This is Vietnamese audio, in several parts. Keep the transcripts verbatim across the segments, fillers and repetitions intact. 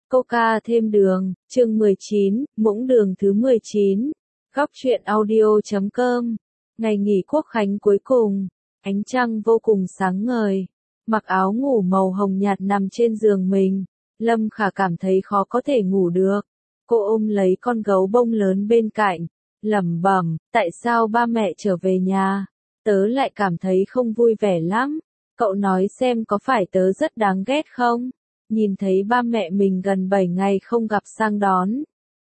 Coca thêm đường, chương mười chín, muỗng đường thứ mười chín. Góc truyện audio chấm com. Ngày nghỉ Quốc khánh cuối cùng, ánh trăng vô cùng sáng ngời. Mặc áo ngủ màu hồng nhạt nằm trên giường mình, Lâm Khả cảm thấy khó có thể ngủ được. Cô ôm lấy con gấu bông lớn bên cạnh, lẩm bẩm, tại sao ba mẹ trở về nhà, tớ lại cảm thấy không vui vẻ lắm. Cậu nói xem có phải tớ rất đáng ghét không? Nhìn thấy ba mẹ mình gần bảy ngày không gặp sang đón.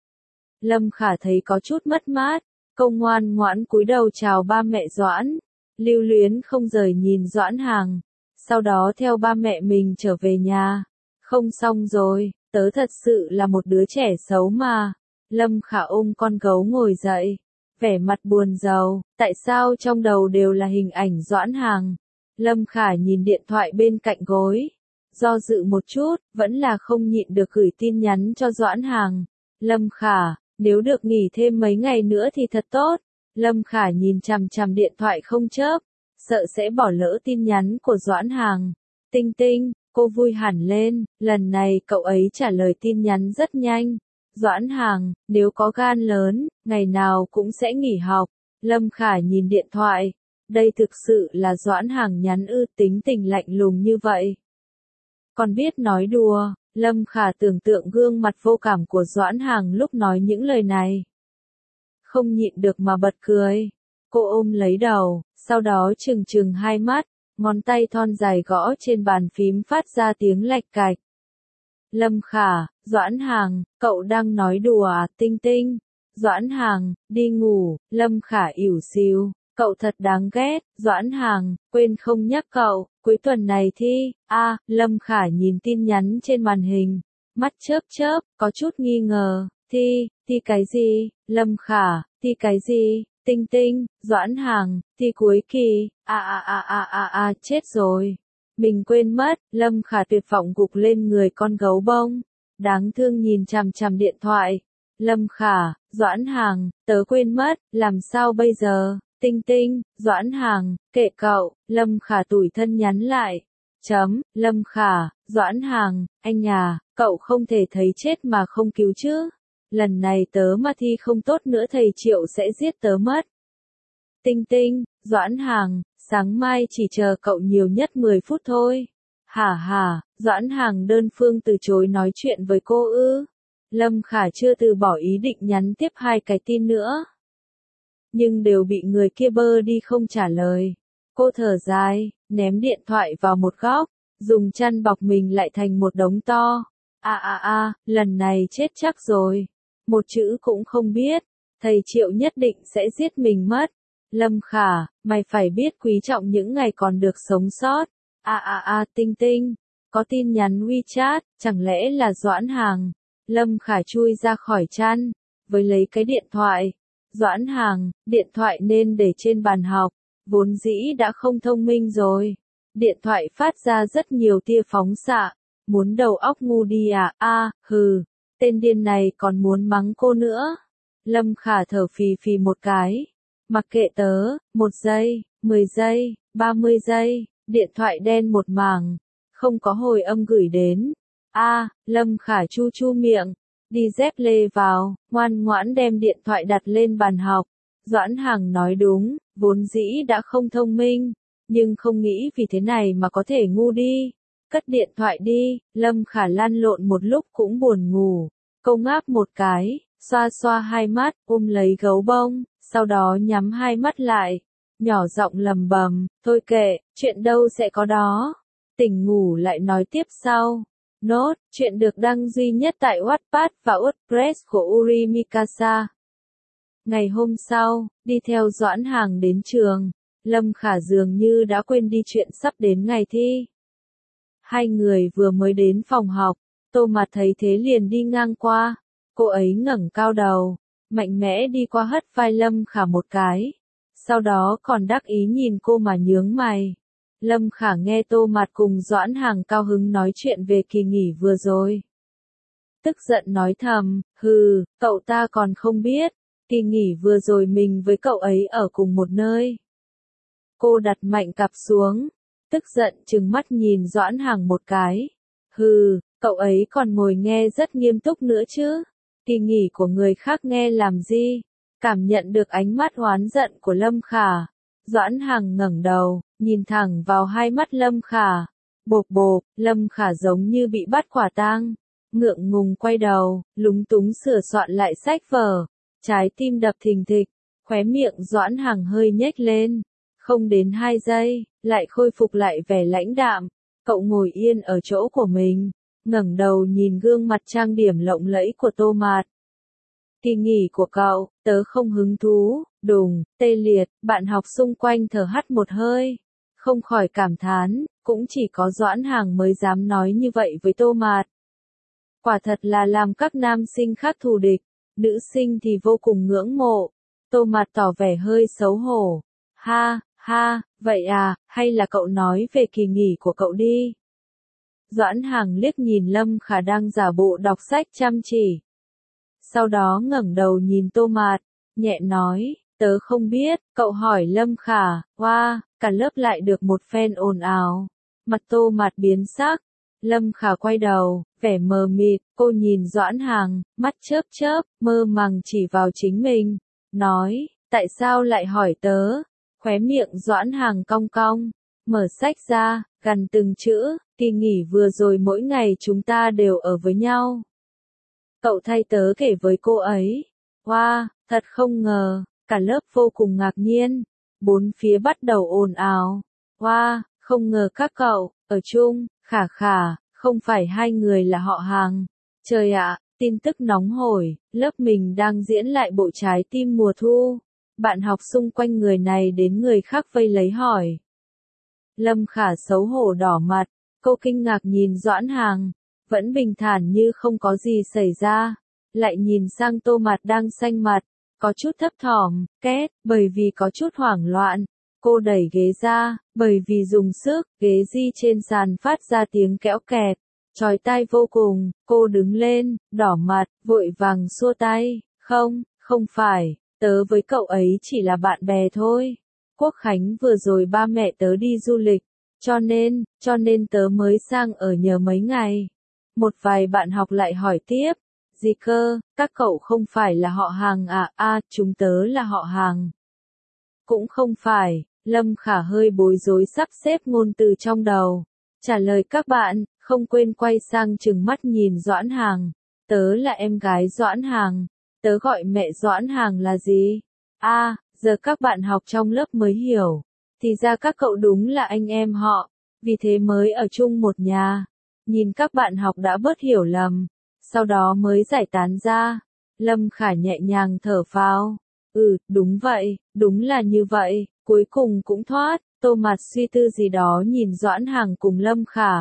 Lâm Khả thấy có chút mất mát, cô ngoan ngoãn cúi đầu chào ba mẹ Doãn, lưu luyến không rời nhìn Doãn Hàng, sau đó theo ba mẹ mình trở về nhà. Không xong rồi, tớ thật sự là một đứa trẻ xấu mà. Lâm Khả ôm con gấu ngồi dậy, vẻ mặt buồn rầu, tại sao trong đầu đều là hình ảnh Doãn Hàng. Lâm Khả nhìn điện thoại bên cạnh gối, do dự một chút, vẫn là không nhịn được gửi tin nhắn cho Doãn Hàng. Lâm Khả, nếu được nghỉ thêm mấy ngày nữa thì thật tốt. Lâm Khả nhìn chằm chằm điện thoại không chớp, sợ sẽ bỏ lỡ tin nhắn của Doãn Hàng. Tinh Tinh, cô vui hẳn lên, lần này cậu ấy trả lời tin nhắn rất nhanh. Doãn Hàng, nếu có gan lớn, ngày nào cũng sẽ nghỉ học. Lâm Khả nhìn điện thoại, đây thực sự là Doãn Hàng nhắn ư, tính tình lạnh lùng như vậy. Còn biết nói đùa, Lâm Khả tưởng tượng gương mặt vô cảm của Doãn Hàng lúc nói những lời này. Không nhịn được mà bật cười. Cô ôm lấy đầu, sau đó trừng trừng hai mắt, ngón tay thon dài gõ trên bàn phím phát ra tiếng lạch cạch. Lâm Khả, Doãn Hàng, cậu đang nói đùa à? Tinh Tinh. Doãn Hàng, đi ngủ. Lâm Khả ỉu xìu, cậu thật đáng ghét. Doãn Hàng, quên không nhắc cậu, cuối tuần này thi. A, à, Lâm Khả nhìn tin nhắn trên màn hình, mắt chớp chớp, có chút nghi ngờ. Thi, thi cái gì? Lâm Khả, thi cái gì? Tinh Tinh. Doãn Hàng, thi cuối kỳ. A a a a a a, chết rồi. Mình quên mất. Lâm Khả tuyệt vọng gục lên người con gấu bông, đáng thương nhìn chằm chằm điện thoại. Lâm Khả, Doãn Hàng, tớ quên mất, làm sao bây giờ? Tinh Tinh. Doãn Hàng, kệ cậu. Lâm Khả tủi thân nhắn lại. Chấm. Lâm Khả, Doãn Hàng, anh à, cậu không thể thấy chết mà không cứu chứ. Lần này tớ mà thi không tốt nữa thầy Triệu sẽ giết tớ mất. Tinh Tinh. Doãn Hàng, sáng mai chỉ chờ cậu nhiều nhất mười phút thôi. Hả hả, Doãn Hàng đơn phương từ chối nói chuyện với cô ư. Lâm Khả chưa từ bỏ ý định nhắn tiếp hai cái tin nữa, nhưng đều bị người kia bơ đi không trả lời. Cô thở dài, ném điện thoại vào một góc, dùng chăn bọc mình lại thành một đống to. A a a, lần này chết chắc rồi. Một chữ cũng không biết, thầy Triệu nhất định sẽ giết mình mất. Lâm Khả, mày phải biết quý trọng những ngày còn được sống sót. A a a, Tinh Tinh, có tin nhắn WeChat, chẳng lẽ là Doãn Hàng? Lâm Khả chui ra khỏi chăn, với lấy cái điện thoại. Doãn Hàng, điện thoại nên để trên bàn học, vốn dĩ đã không thông minh rồi. Điện thoại phát ra rất nhiều tia phóng xạ, muốn đầu óc ngu đi à? A, hừ, tên điên này còn muốn mắng cô nữa. Lâm Khả thở phì phì một cái. Mặc kệ tớ, một giây, mười giây, ba mươi giây, điện thoại đen một mảng, không có hồi âm gửi đến. A, à, Lâm Khả chu chu miệng, đi dép lê vào, ngoan ngoãn đem điện thoại đặt lên bàn học. Doãn Hàng nói đúng, vốn dĩ đã không thông minh, nhưng không nghĩ vì thế này mà có thể ngu đi. Cất điện thoại đi. Lâm Khả lăn lộn một lúc cũng buồn ngủ. Cô ngáp một cái, xoa xoa hai mắt, ôm lấy gấu bông, sau đó nhắm hai mắt lại, nhỏ giọng lầm bầm, thôi kệ, chuyện đâu sẽ có đó. Tỉnh ngủ lại nói tiếp sau. Nốt, chuyện được đăng duy nhất tại Wattpad và WordPress của Uri Mikasa. Ngày hôm sau, đi theo Doãn Hàng đến trường, Lâm Khả dường như đã quên đi chuyện sắp đến ngày thi. Hai người vừa mới đến phòng học, Tô Mạt thấy thế liền đi ngang qua. Cô ấy ngẩng cao đầu, mạnh mẽ đi qua hất vai Lâm Khả một cái, sau đó còn đắc ý nhìn cô mà nhướng mày. Lâm Khả nghe Tô Mạt cùng Doãn Hàng cao hứng nói chuyện về kỳ nghỉ vừa rồi. Tức giận nói thầm, hừ, cậu ta còn không biết, kỳ nghỉ vừa rồi mình với cậu ấy ở cùng một nơi. Cô đặt mạnh cặp xuống, tức giận trừng mắt nhìn Doãn Hàng một cái. Hừ, Cậu ấy còn ngồi nghe rất nghiêm túc nữa chứ. Kỳ nghỉ của người khác nghe làm gì? Cảm nhận được ánh mắt oán giận của Lâm Khả. Doãn Hằng ngẩng đầu, nhìn thẳng vào hai mắt Lâm Khả. Bộp bộp, Lâm Khả giống như bị bắt quả tang. Ngượng ngùng quay đầu, lúng túng sửa soạn lại sách vở. Trái tim đập thình thịch, khóe miệng Doãn Hằng hơi nhếch lên. Không đến hai giây, lại khôi phục lại vẻ lãnh đạm. Cậu ngồi yên ở chỗ của mình, ngẩng đầu nhìn gương mặt trang điểm lộng lẫy của Tô Mạt. Kỳ nghỉ của cậu, tớ không hứng thú, đùng, tê liệt, bạn học xung quanh thở hắt một hơi. Không khỏi cảm thán, cũng chỉ có Doãn Hằng mới dám nói như vậy với Tô Mạt. Quả thật là làm các nam sinh khác thù địch, nữ sinh thì vô cùng ngưỡng mộ. Tô Mạt tỏ vẻ hơi xấu hổ. Ha, ha, vậy à, hay là cậu nói về kỳ nghỉ của cậu đi. Doãn Hằng liếc nhìn Lâm Khả đang giả bộ đọc sách chăm chỉ. Sau đó ngẩng đầu nhìn Tô Mạt, nhẹ nói, tớ không biết, cậu hỏi Lâm Khả, oa, wow, cả lớp lại được một phen ồn ào. Mặt Tô Mạt biến sắc, Lâm Khả quay đầu, vẻ mờ mịt, cô nhìn Doãn Hằng, mắt chớp chớp, mơ màng chỉ vào chính mình, nói, tại sao lại hỏi tớ? Khóe miệng Doãn Hằng cong cong, mở sách ra, gằn từng chữ, kỳ nghỉ vừa rồi mỗi ngày chúng ta đều ở với nhau. Cậu thay tớ kể với cô ấy. Wow, thật không ngờ, cả lớp vô cùng ngạc nhiên. Bốn phía bắt đầu ồn ào. Wow, không ngờ các cậu, ở chung, Khả Khả, không phải hai người là họ hàng. Trời ạ, tin tức nóng hổi, lớp mình đang diễn lại bộ Trái tim mùa thu. Bạn học xung quanh người này đến người khác vây lấy hỏi. Lâm Khả xấu hổ đỏ mặt, cô kinh ngạc nhìn Doãn Hằng, vẫn bình thản như không có gì xảy ra, lại nhìn sang Tô Mạt đang xanh mặt, có chút thấp thỏm, két, bởi vì có chút hoảng loạn. Cô đẩy ghế ra, bởi vì dùng sức, ghế di trên sàn phát ra tiếng kẽo kẹt, chói tai vô cùng, cô đứng lên, đỏ mặt, vội vàng xua tay, không, không phải, tớ với cậu ấy chỉ là bạn bè thôi. Quốc khánh vừa rồi ba mẹ tớ đi du lịch, cho nên, cho nên tớ mới sang ở nhờ mấy ngày. Một vài bạn học lại hỏi tiếp, gì cơ, các cậu không phải là họ hàng à, à, chúng tớ là họ hàng. Cũng không phải, Lâm Khả hơi bối rối sắp xếp ngôn từ trong đầu. Trả lời các bạn, không quên quay sang trừng mắt nhìn Doãn Hằng. Tớ là em gái Doãn Hằng, tớ gọi mẹ Doãn Hằng là gì? A, à, giờ các bạn học trong lớp mới hiểu. Thì ra các cậu đúng là anh em họ, vì thế mới ở chung một nhà. Nhìn các bạn học đã bớt hiểu lầm, sau đó mới giải tán ra. Lâm Khả nhẹ nhàng thở phào. Ừ, đúng vậy, đúng là như vậy, cuối cùng cũng thoát. Tô Mạt suy tư gì đó nhìn Doãn Hằng cùng Lâm Khả.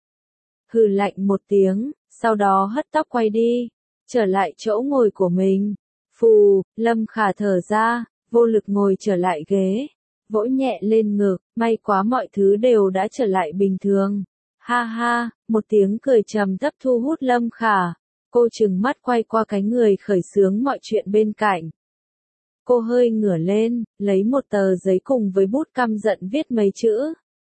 Hừ lạnh một tiếng, sau đó hất tóc quay đi, trở lại chỗ ngồi của mình. Phù, Lâm Khả thở ra, vô lực ngồi trở lại ghế, vỗ nhẹ lên ngực, may quá mọi thứ đều đã trở lại bình thường. Ha ha, một tiếng cười trầm thấp thu hút Lâm Khả. Cô trừng mắt quay qua cái người khởi xướng mọi chuyện bên cạnh. Cô hơi ngửa lên, lấy một tờ giấy cùng với bút căm giận viết mấy chữ.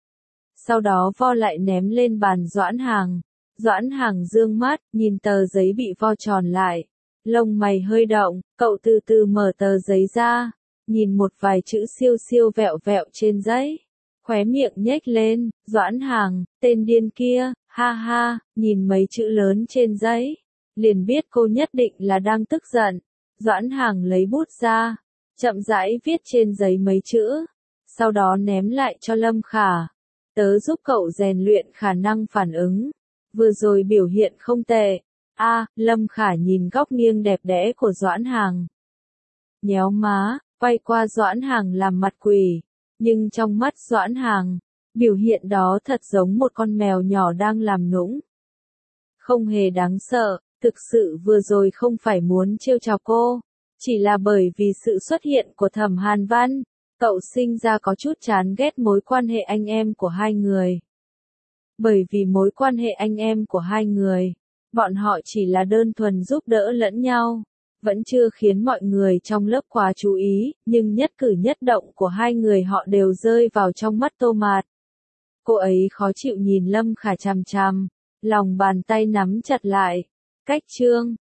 Sau đó vo lại ném lên bàn Doãn Hằng. Doãn Hằng dương mắt, nhìn tờ giấy bị vo tròn lại. Lông mày hơi động, cậu từ từ mở tờ giấy ra, nhìn một vài chữ siêu siêu vẹo vẹo trên giấy. Khóe miệng nhếch lên, Doãn Hằng, tên điên kia, ha ha, nhìn mấy chữ lớn trên giấy. Liền biết cô nhất định là đang tức giận. Doãn Hằng lấy bút ra, chậm rãi viết trên giấy mấy chữ, sau đó ném lại cho Lâm Khả. Tớ giúp cậu rèn luyện khả năng phản ứng. Vừa rồi biểu hiện không tệ. A, à, Lâm Khả nhìn góc nghiêng đẹp đẽ của Doãn Hằng. Nhéo má, quay qua Doãn Hằng làm mặt quỷ. Nhưng trong mắt Doãn Hằng, biểu hiện đó thật giống một con mèo nhỏ đang làm nũng. Không hề đáng sợ, thực sự vừa rồi không phải muốn trêu chọc cô. Chỉ là bởi vì sự xuất hiện của Thẩm Hàn Văn, cậu sinh ra có chút chán ghét mối quan hệ anh em của hai người. Bởi vì mối quan hệ anh em của hai người, bọn họ chỉ là đơn thuần giúp đỡ lẫn nhau, vẫn chưa khiến mọi người trong lớp quá chú ý, nhưng nhất cử nhất động của hai người họ đều rơi vào trong mắt Tô Mạt. Cô ấy khó chịu nhìn Lâm Khả chằm chằm, Lòng bàn tay nắm chặt lại. Cách chương